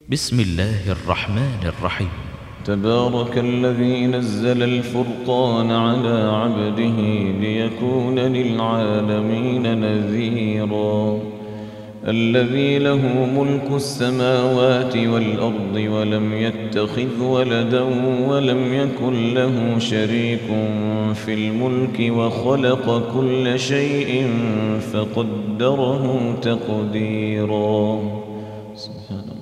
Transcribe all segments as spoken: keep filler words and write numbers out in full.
بسم الله الرحمن الرحيم. تبارك الذي نزل الفرقان على عبده ليكون للعالمين نذيرا. الذي له ملك السماوات والأرض ولم يتخذ ولدا ولم يكن له شريك في الملك وخلق كل شيء فقدره تقديرا. سبحان الله.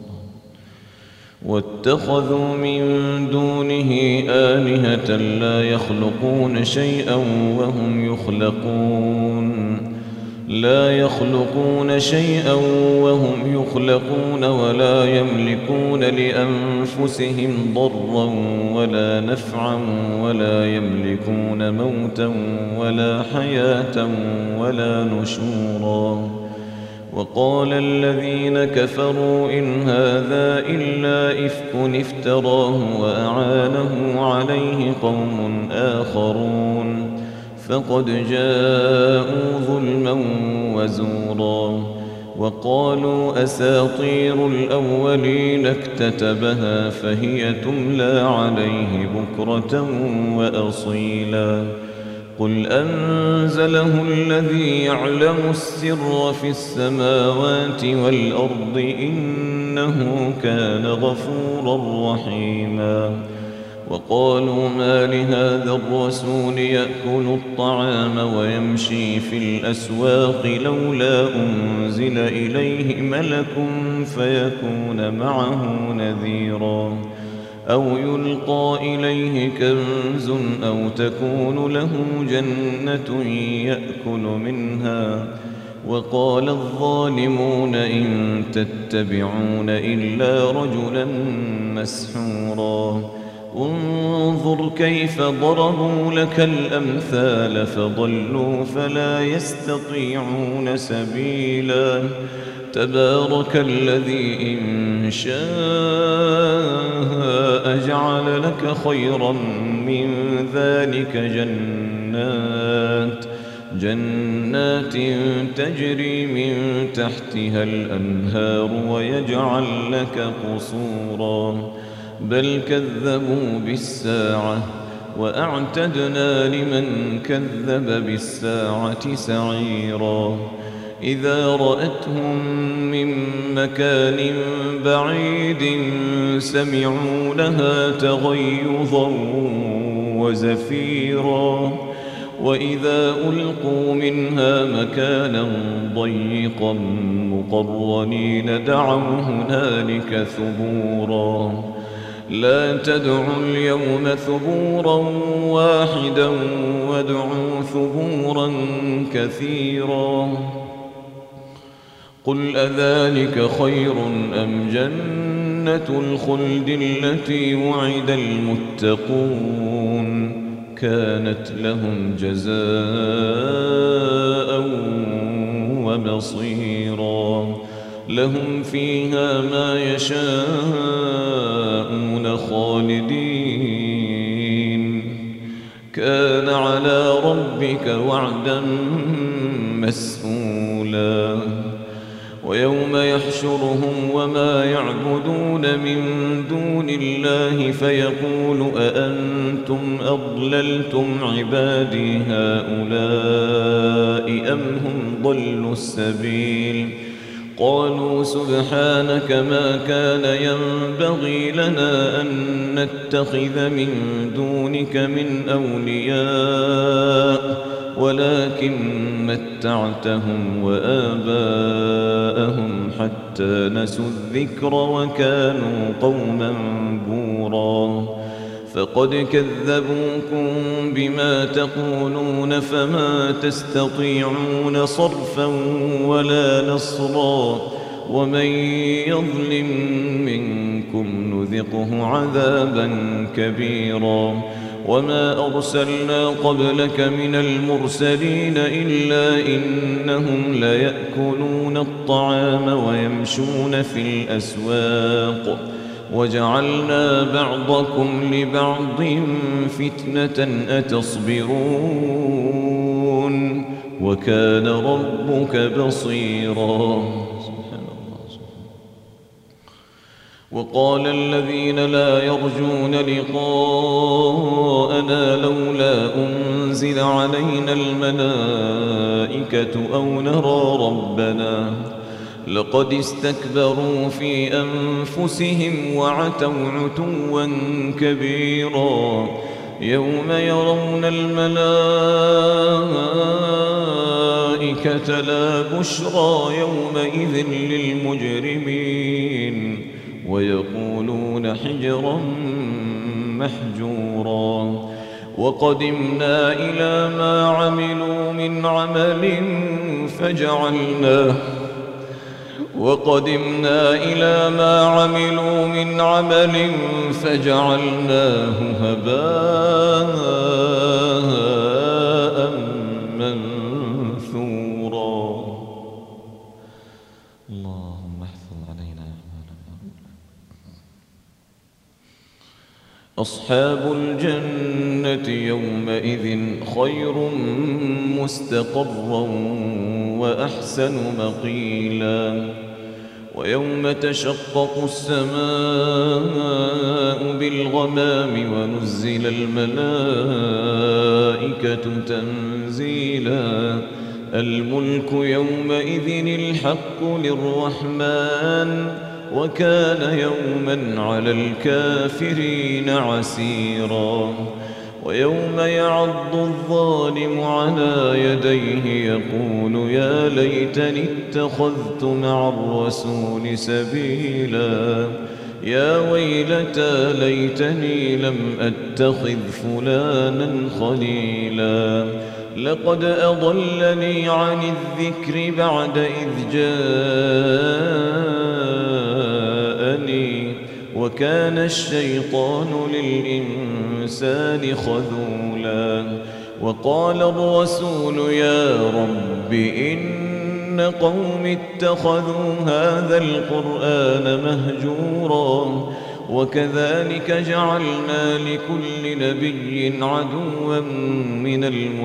واتخذوا من دونه آلهة لا يخلقون شيئا وهم يخلقون لا يخلقون شيئا وهم يخلقون ولا يملكون لأنفسهم ضرا ولا نفعا ولا يملكون موتا ولا حياة ولا نشورا. وقال الذين كفروا إن هذا إلا إفك افتراه وأعانه عليه قوم آخرون فقد جاءوا ظلما وزورا. وقالوا أساطير الأولين اكتتبها فهي تملى عليه بكرة وأصيلا. قل أنزله الذي يعلم السر في السماوات والأرض إنه كان غفورا رحيما. وقالوا ما لهذا الرسول يأكل الطعام ويمشي في الأسواق لولا أنزل إليه ملك فيكون معه نذيرا أو يلقى إليه كنز أو تكون له جنة يأكل منها. وقال الظالمون إن تتبعون إلا رجلا مسحورا. انظر كيف ضربوا لك الأمثال فضلوا فلا يستطيعون سبيلا. تبارك الذي إن شاء جعل لك خيرا من ذلك جنات جنات تجري من تحتها الأنهار ويجعل لك قصورا. بل كذبوا بالساعة وأعتدنا لمن كذب بالساعة سعيرا. إذا رأتهم من مكان بعيد سمعوا لها تغيظا وزفيرا. وإذا ألقوا منها مكانا ضيقا مقرنين دعوا هنالك ثبورا. لا تدعوا اليوم ثبورا واحدا وادعوا ثبورا كثيرا. قل أذلك خير أم جنة الخلد التي وعد المتقون كانت لهم جزاء ومصيرا. لهم فيها ما يشاءون خالدين كان على ربك وعدا مسئولا. ويوم يحشرهم وما يعبدون من دون الله فيقول أأنتم أضللتم عبادي هؤلاء أم هم ضلوا السبيل. قالوا سبحانك ما كان ينبغي لنا أن نتخذ من دونك من أولياء ولكن متعتهم وآباءهم حتى نسوا الذكر وكانوا قوما بورا. فقد كذبوكم بما تقولون فما تستطيعون صرفا ولا نصرا. ومن يظلم منكم نذقه عذابا كبيرا. وما أرسلنا قبلك من المرسلين إلا إنهم ليأكلون الطعام ويمشون في الأسواق وجعلنا بعضكم لبعض فتنة أتصبرون وكان ربك بصيرا. وقال الذين لا يرجون لقاءنا لولا أنزل علينا الملائكة أو نرى ربنا لقد استكبروا في أنفسهم وعتوا عتوا كبيرا يوم يرون الملائكة لا بشرى يومئذ للمجرمين ويقولون حجرا محجورا وقدمنا إلى ما عملوا من عمل فجعلناه وقدمنا إلى ما عملوا من عمل فجعلناه هباء منثورا. اللهم احفظ علينا أعمالنا. أصحاب الجنة يومئذ خير مستقرا وأحسن مقيلا ويوم تشقق السماء بالغمام ونزل الملائكة تنزيلا الملك يومئذ الحق للرحمن وكان يوما على الكافرين عسيرا ويوم يعض الظالم على يديه يقول يا ليتني اتخذت مع الرسول سبيلا يا ويلتى ليتني لم أتخذ فلانا خليلا لقد أضلني عن الذكر بعد إذ جاءني وكان الشيطان للإنسان خذولا وقال الرسول يا رب إن قوم اتخذوا هذا القرآن مهجورا وكذلك جعلنا لكل نبي عدوا من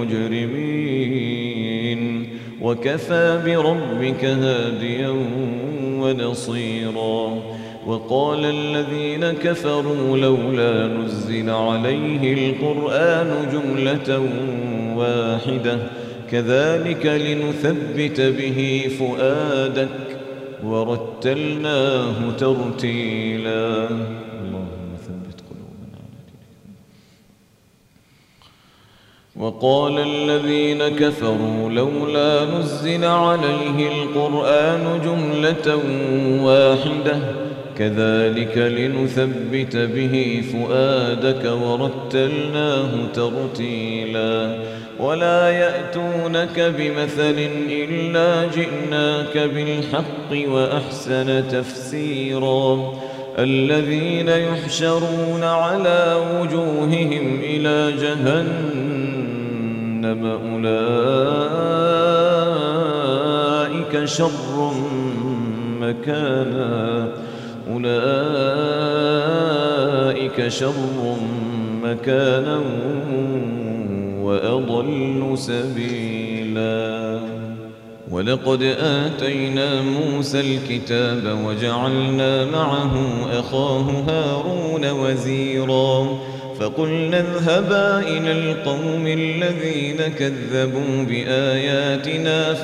المجرمين وكفى بربك هاديا ونصيرا وقال الذين كفروا لولا نزل عليه القرآن جملة واحدة كذلك لنثبت به فؤادك ورتلناه ترتيلا. اللهم ثبت قلوبنا على دينك. وقال الذين كفروا لولا نزل عليه القرآن جملة واحدة كذلك لنثبت به فؤادك ورتلناه ترتيلا ولا يأتونك بمثل إلا جئناك بالحق وأحسن تفسيرا الذين يحشرون على وجوههم إلى جهنم أولئك شر مكانا أولئك شر مكانا وأضل سبيلا. ولقد آتينا موسى الكتاب وجعلنا معه أخاه هارون وزيرا فقلنا اذهبا إلى القوم الذين كذبوا بآياتنا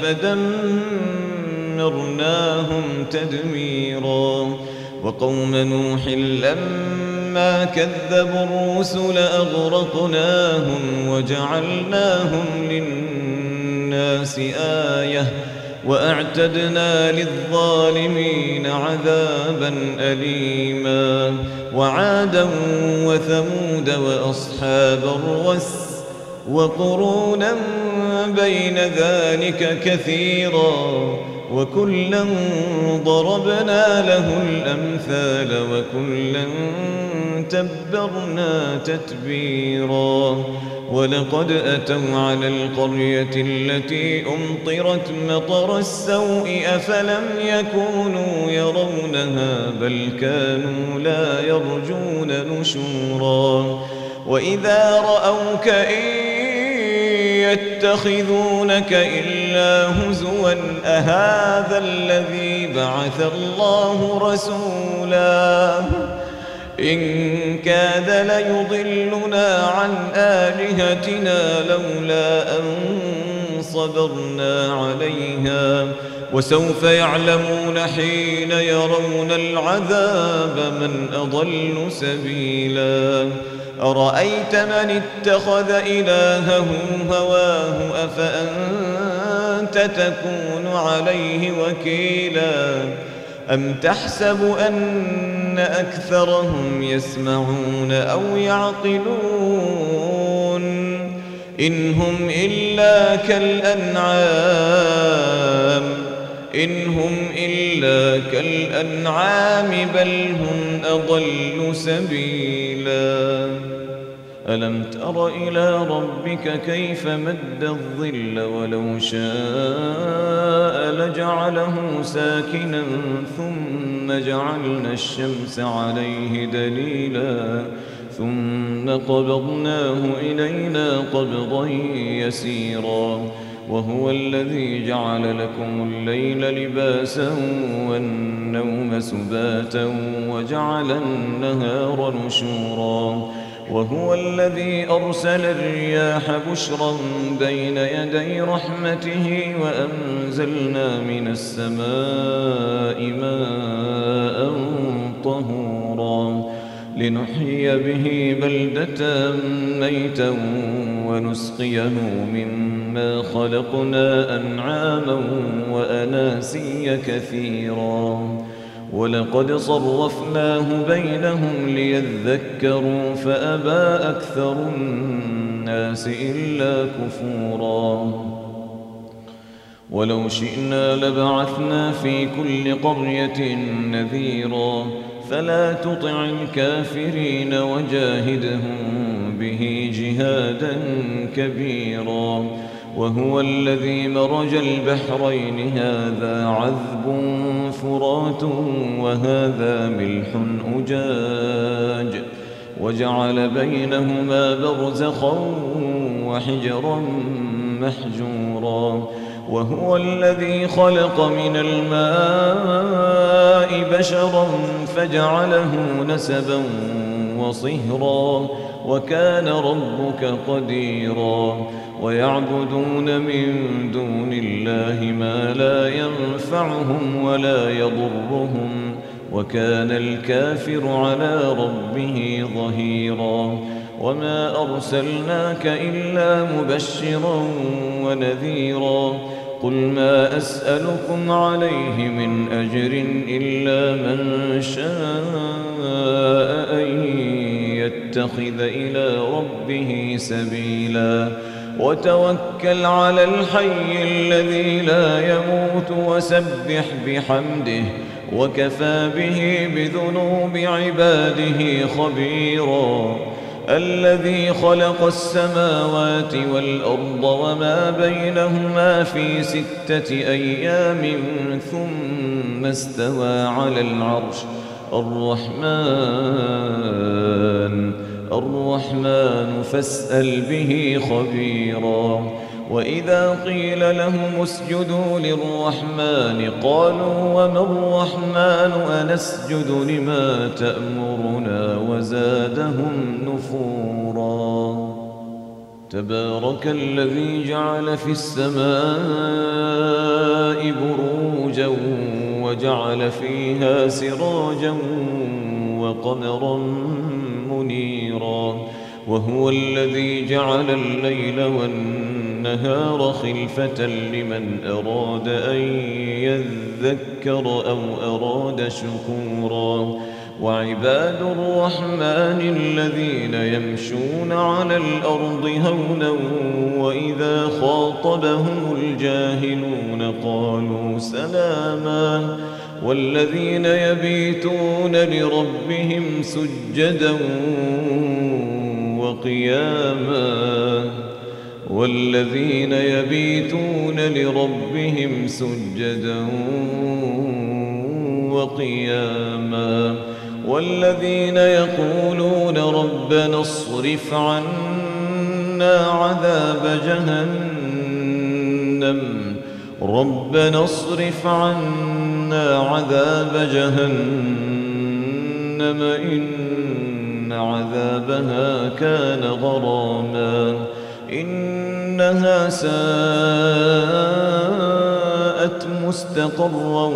فدمرناهم تدميرا وقوم نوح لما كذبوا الرسل أغرقناهم وجعلناهم للناس آية وأعتدنا للظالمين عذابا أليما وعادا وثمود وأصحاب الرس وقرونا بين ذلك كثيرا وكلا ضربنا له الأمثال وكلا تبرنا تتبيرا ولقد أتوا على القرية التي أمطرت مطر السوء أفلم يكونوا يرونها بل كانوا لا يرجون نشورا وإذا رأوك إن يتخذونك إلا هزوا أهذا الذي بعث الله رسولا إن كاد ليضلنا عن آلهتنا لولا أن صبرنا عليها وسوف يعلمون حين يرون العذاب من أضل سبيلا أرأيت من اتخذ إلهه هواه أفأنت تكون عليه وكيلا أم تحسب أن أكثرهم يسمعون أو يعقلون إن هم إلا كالأنعام إن هم إلا كالأنعام بل هم أضل سبيلا ألم تر إلى ربك كيف مد الظل ولو شاء لجعله ساكنا ثم جعلنا الشمس عليه دليلا ثم قبضناه إلينا قبضا يسيرا وهو الذي جعل لكم الليل لباسا والنوم سباتا وجعل النهار نشورا وهو الذي أرسل الرياح بشرا بين يدي رحمته وأنزلنا من السماء ماء طهورا لنحيي به بلدة ميتا ونسقيه مما خلقنا أنعاما وأناسيا كثيرا ولقد صرفناه بينهم ليذكروا فأبى أكثر الناس إلا كفورا ولو شئنا لبعثنا في كل قرية نذيرا فلا تطع الكافرين وجاهدهم به جهادا كبيرا وهو الذي مرج البحرين هذا عذب فرات وهذا ملح أجاج وجعل بينهما برزخا وحجرا محجورا وهو الذي خلق من الماء بشرا فجعله نسبا وصهرا وكان ربك قديرا ويعبدون من دون الله ما لا ينفعهم ولا يضرهم وكان الكافر على ربه ظهيرا وما أرسلناك إلا مبشرا ونذيرا قل ما أسألكم عليه من أجر إلا من شاء أن يتخذ إلى ربه سبيلا وتوكل على الحي الذي لا يموت وسبح بحمده وكفى به بذنوب عباده خبيرا الذي خلق السماوات والأرض وما بينهما في ستة أيام ثم استوى على العرش الرحمن الرحمن فاسأل به خبيرا وإذا قيل لهم اسجدوا للرحمن قالوا وما الرحمن أنسجد لما تأمرنا وزادهم نفورا تبارك الذي جعل في السماء بروجا وجعل فيها سراجا وقمرا منيرا وهو الذي جعل الليل والنهار خلفة لمن أراد أن يذكر أو أراد شكورا وعباد الرحمن الذين يمشون على الأرض هونا وإذا خاطبهم الجاهلون قالوا سلاما والذين يبيتون لربهم سجدا وقياما والذين يبيتون لربهم سجدا وقياما والذين يقولون ربنا اصرف عنا عنا عذاب جهنم ربنا اصرف عنا عذاب جهنم إن عذابها كان غراما إنها ساءت مستقرا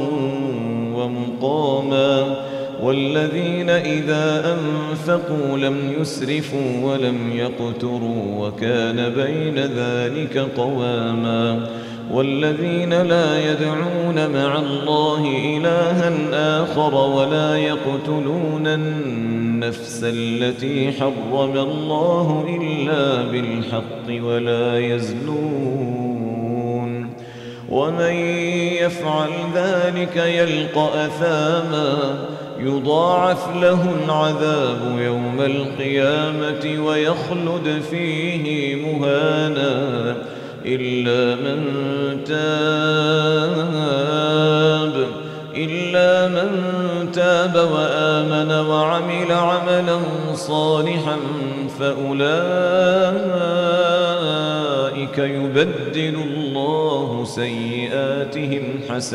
ومقاما والذين إذا أنفقوا لم يسرفوا ولم يقتروا وكان بين ذلك قواما والذين لا يدعون مع الله إلها آخر ولا يقتلون النفس التي حرم الله إلا بالحق ولا يزنون ومن يفعل ذلك يلقى أثاما يضاعف له العذاب يوم القيامة ويخلد فيه مهانا إلا من تاب إلا من تاب وآمن وعمل عملا صالحا فأولئك يبدل الله سيئاتهم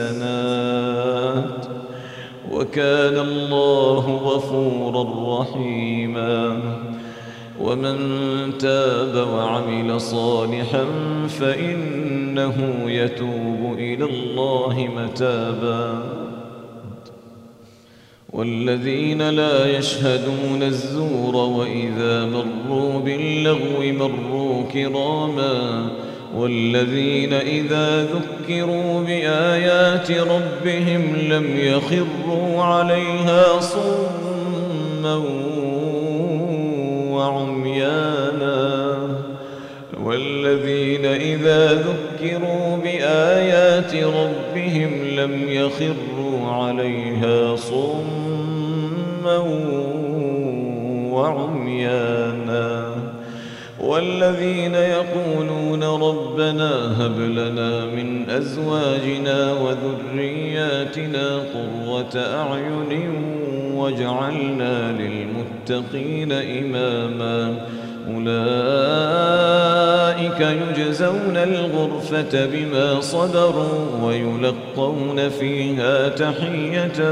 حسنات وكان الله غفورا رحيما ومن تاب وعمل صالحا فإنه يتوب إلى الله متابا والذين لا يشهدون الزور وإذا مروا باللغو مروا كراما والذين إذا ذكروا بآيات ربهم لم يخروا عليها صما وعميانا والذين إذا ذكروا بآيات ربهم لم يخروا عليها صما وعميانا والذين يقولون ربنا هب لنا من أزواجنا وذرياتنا قرة أعين واجعلنا للمتقين إماما أولئك يجزون الغرفة بما صبروا ويلقون فيها تحية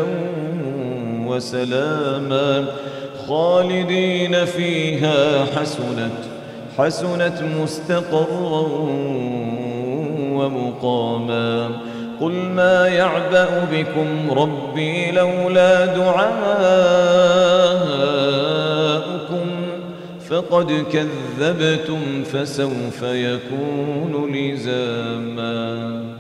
وسلاما خالدين فيها حسنت حسنت مستقرا ومقاما قل ما يعبأ بكم ربي لولا دعاؤكم فقد كذبتم فسوف يكون لزاما.